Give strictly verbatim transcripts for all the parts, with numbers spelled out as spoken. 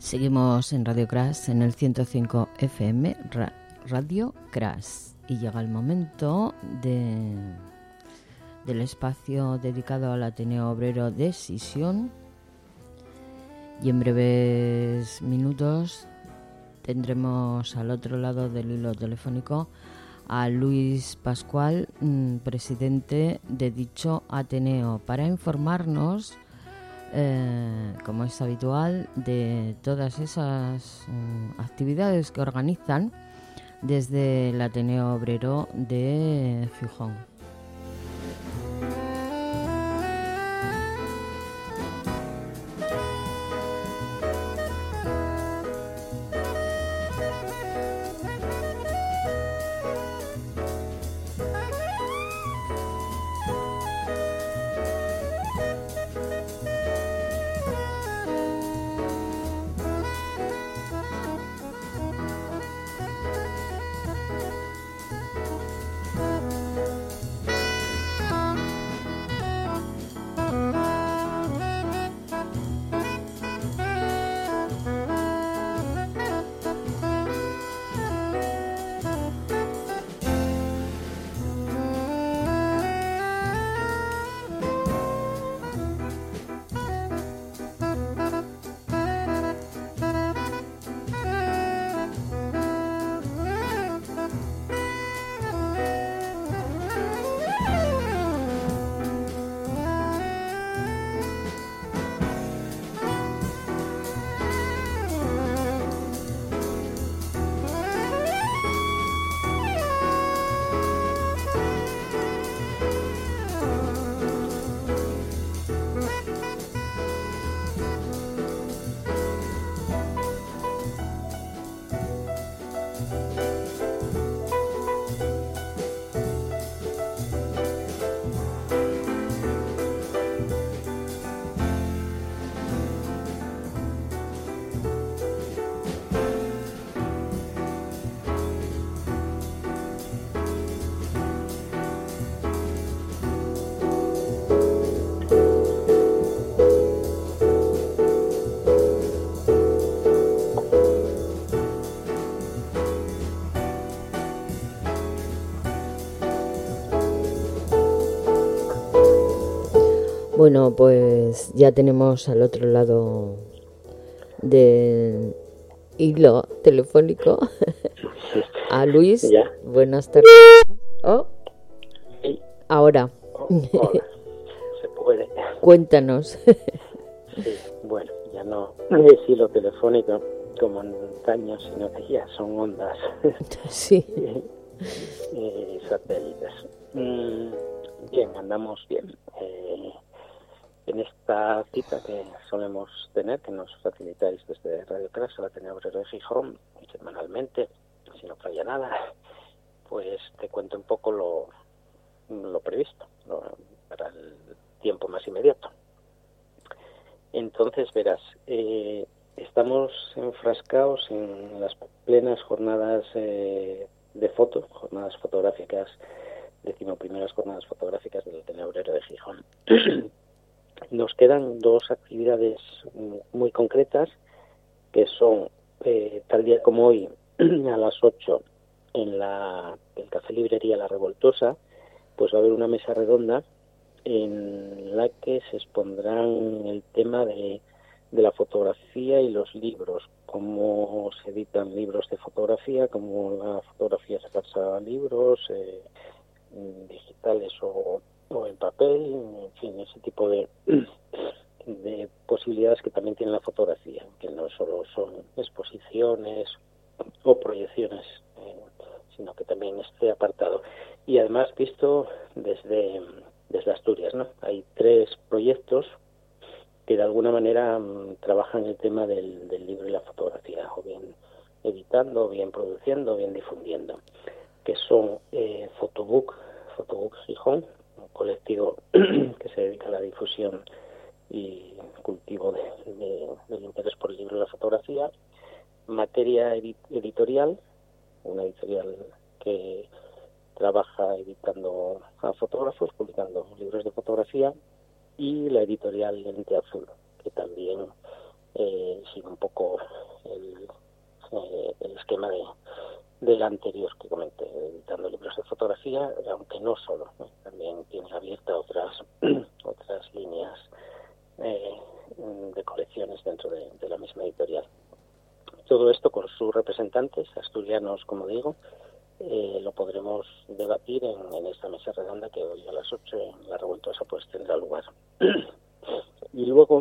Seguimos en Radio Crash, en el ciento cinco F M, Ra- Radio Crash. Y llega el momento de, del espacio dedicado al Ateneo Obrero de Sisión. Y en breves minutos tendremos al otro lado del hilo telefónico a Luis Pascual, presidente de dicho Ateneo, para informarnos, eh, como es habitual, de todas esas um, actividades que organizan desde el Ateneo Obrero de Gijón. Bueno, pues ya tenemos al otro lado del hilo telefónico a Luis. ¿Ya? Buenas tardes. Oh, Sí. ahora. Oh, hola. Se puede. Cuéntanos. Sí, bueno, ya no es hilo telefónico como en antaño, sino que ya son ondas Sí. y, y satélites. Mm, bien, andamos bien. Eh, en esta cita que solemos tener, que nos facilitáis desde Radio Crash, la Ateneo Obrero de Gijón, semanalmente, si no falla nada, pues te cuento un poco lo, lo previsto lo, para el tiempo más inmediato. Entonces, verás, eh, estamos enfrascados en las plenas jornadas eh, de foto, jornadas fotográficas, decimoprimeras jornadas fotográficas del Ateneo Obrero de Gijón. Nos quedan dos actividades muy concretas, que son, eh, tal día como hoy, a las ocho, en la el Café Librería La Revoltosa, pues va a haber una mesa redonda en la que se expondrán el tema de, de la fotografía y los libros, cómo se editan libros de fotografía, cómo la fotografía se pasa a libros eh, digitales o, o en papel, en fin, ese tipo de, de posibilidades que también tiene la fotografía, que no solo son exposiciones o proyecciones, eh, sino que también esté apartado. Y además visto desde, desde Asturias, ¿no? Hay tres proyectos que de alguna manera um, trabajan el tema del, del libro y la fotografía, o bien editando, o bien produciendo, o bien difundiendo, que son eh, Photobook, Photobook Gijón, un colectivo que se dedica a la difusión y cultivo de, de, del interés por el libro y la fotografía. Materia edit- editorial, una editorial que trabaja editando a fotógrafos, publicando libros de fotografía, y la editorial Lente Azul, que también eh, sigue un poco el, eh, el esquema de del anterior que comenté, editando libros de fotografía, aunque no solo, ¿no? También tiene abierta otras otras líneas eh, de colecciones dentro de, de la misma editorial. Todo esto con sus representantes asturianos, como digo, eh, lo podremos debatir en, en esta mesa redonda que hoy a las ocho en La Revoltosa pues tendrá lugar. Y luego,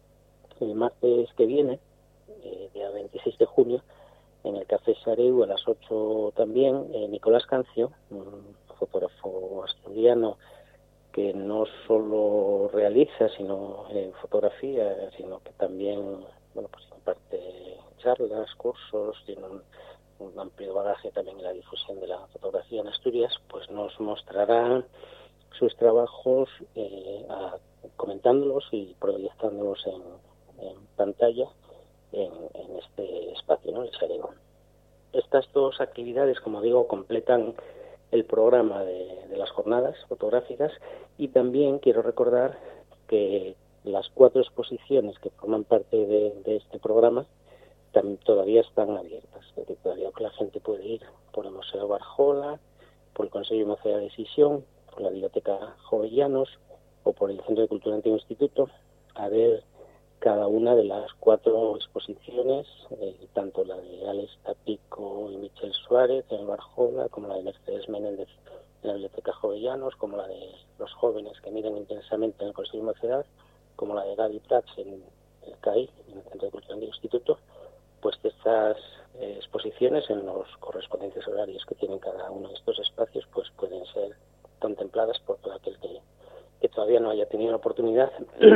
el martes que viene, eh, día veintiséis de junio, en el Café Sareu a las ocho también, eh, Nicolás Cancio, un fotógrafo asturiano que no solo realiza sino en fotografía, sino que también bueno pues imparte charlas, cursos, tiene un, un amplio bagaje también en la difusión de la fotografía en Asturias, pues nos mostrará sus trabajos eh, a, comentándolos y proyectándolos en, en pantalla En, en este espacio, ¿no? El Sareu. Estas dos actividades, como digo, completan el programa de, de las jornadas fotográficas, y también quiero recordar que las cuatro exposiciones que forman parte de, de este programa también todavía están abiertas, es decir, todavía la gente puede ir por el Museo Barjola, por el Consejo de Mocedad de Sisión, por la Biblioteca Jovellanos o por el Centro de Cultura Antiguo Instituto a ver cada una de las cuatro exposiciones, eh, tanto la de Alex Tapico y Michel Suárez en el Barjola, como la de Mercedes Menéndez en la Biblioteca Jovellanos, como la de los jóvenes que miran intensamente en el Consejo de Mocedad, como la de Gaby Prats en el C A I, en el Centro de Cultura del Instituto. Pues de estas eh, exposiciones en los correspondientes horarios que tienen cada uno de estos espacios, pues pueden ser contempladas por todo aquel que que todavía no haya tenido la oportunidad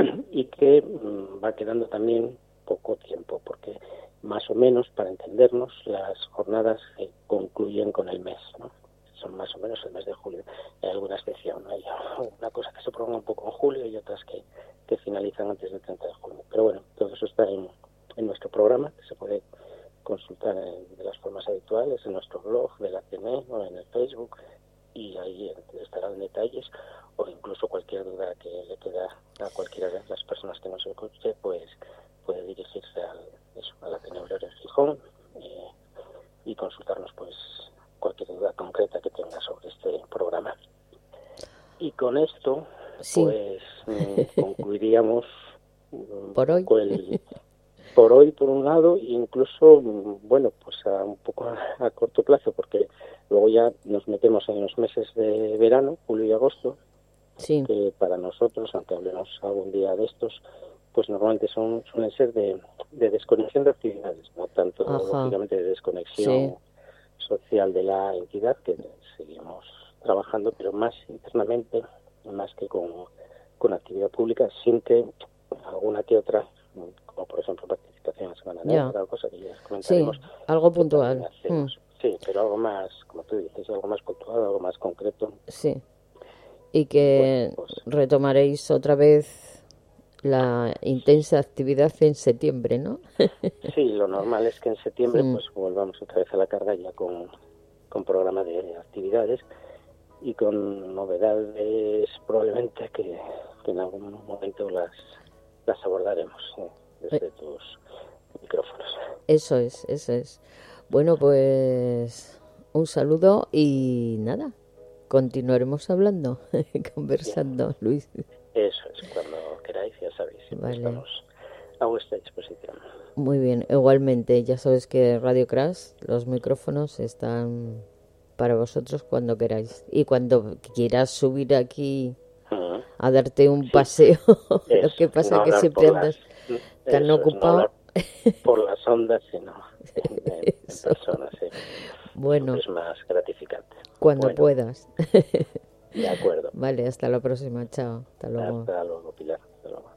y que mmm, va quedando también poco tiempo, porque más o menos, para entendernos, las jornadas eh, concluyen con el mes, ¿no? Son más o menos el mes de julio. Hay alguna excepción, ¿no? Hay una cosa que se prolonga un poco en julio y otras que, que finalizan antes del treinta de junio. Pero bueno, todo eso está en, en nuestro programa, que se puede consultar en, de las formas habituales, en nuestro blog del Ateneo o en el Facebook, y ahí estarán detalles, o incluso cualquier duda que le queda a cualquiera de las personas que nos escuche, pues puede dirigirse al, eso, a la Ateneo Obrero de Gijón eh, y consultarnos pues cualquier duda concreta que tenga sobre este programa. Y con esto, sí. pues mm, concluiríamos un por hoy. El, por hoy, por un lado, e incluso, bueno, pues a un poco a, a corto plazo, porque luego ya nos metemos en los meses de verano, julio y agosto, sí. que para nosotros, aunque hablemos algún día de estos, pues normalmente son suelen ser de, de desconexión de actividades, no tanto, Ajá. lógicamente, de desconexión sí. social de la entidad, que seguimos trabajando, pero más internamente, más que con, con actividad pública, sin que alguna que otra, como por ejemplo participación en la Semana Negra o cosas que ya comentaremos. Sí, algo puntual. Mm. Sí, pero algo más, como tú dices, algo más puntual, algo más concreto. Sí, y que bueno, pues, retomaréis otra vez la intensa actividad en septiembre, ¿no? Sí, lo normal es que en septiembre mm. pues volvamos otra vez a la carga ya con, con programa de actividades y con novedades probablemente que, que en algún momento las, las abordaremos ¿sí? desde eh. tus micrófonos. Eso es, eso es. Bueno, pues un saludo y nada, continuaremos hablando, conversando, Bien. Luis. Eso es, cuando queráis, ya sabéis, vale. Estamos a vuestra disposición. Muy bien, igualmente, ya sabes que Radio Crash, los micrófonos están para vosotros cuando queráis. Y cuando quieras subir aquí uh-huh. a darte un sí. paseo, es, lo que pasa es no que siempre andas las, tan eso, ocupado. No por las ondas, sino en, en persona, sí. Bueno, es más gratificante. Cuando bueno, puedas. De acuerdo. Vale, hasta la próxima. Chao. Hasta luego. Hasta luego, Pilar. Hasta luego.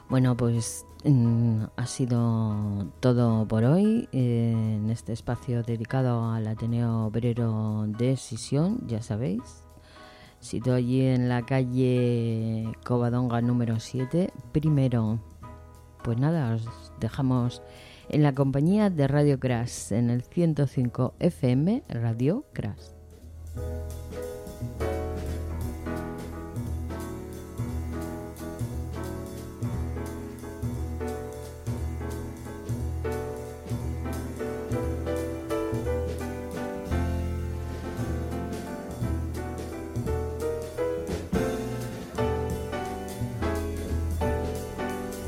Bueno, pues mm, ha sido todo por hoy eh, en este espacio dedicado al Ateneo Obrero de Sisión, ya sabéis. Sito allí en la calle Covadonga número siete, primero. Pues nada, os dejamos en la compañía de Radio Crash en el ciento cinco F M, Radio Crash.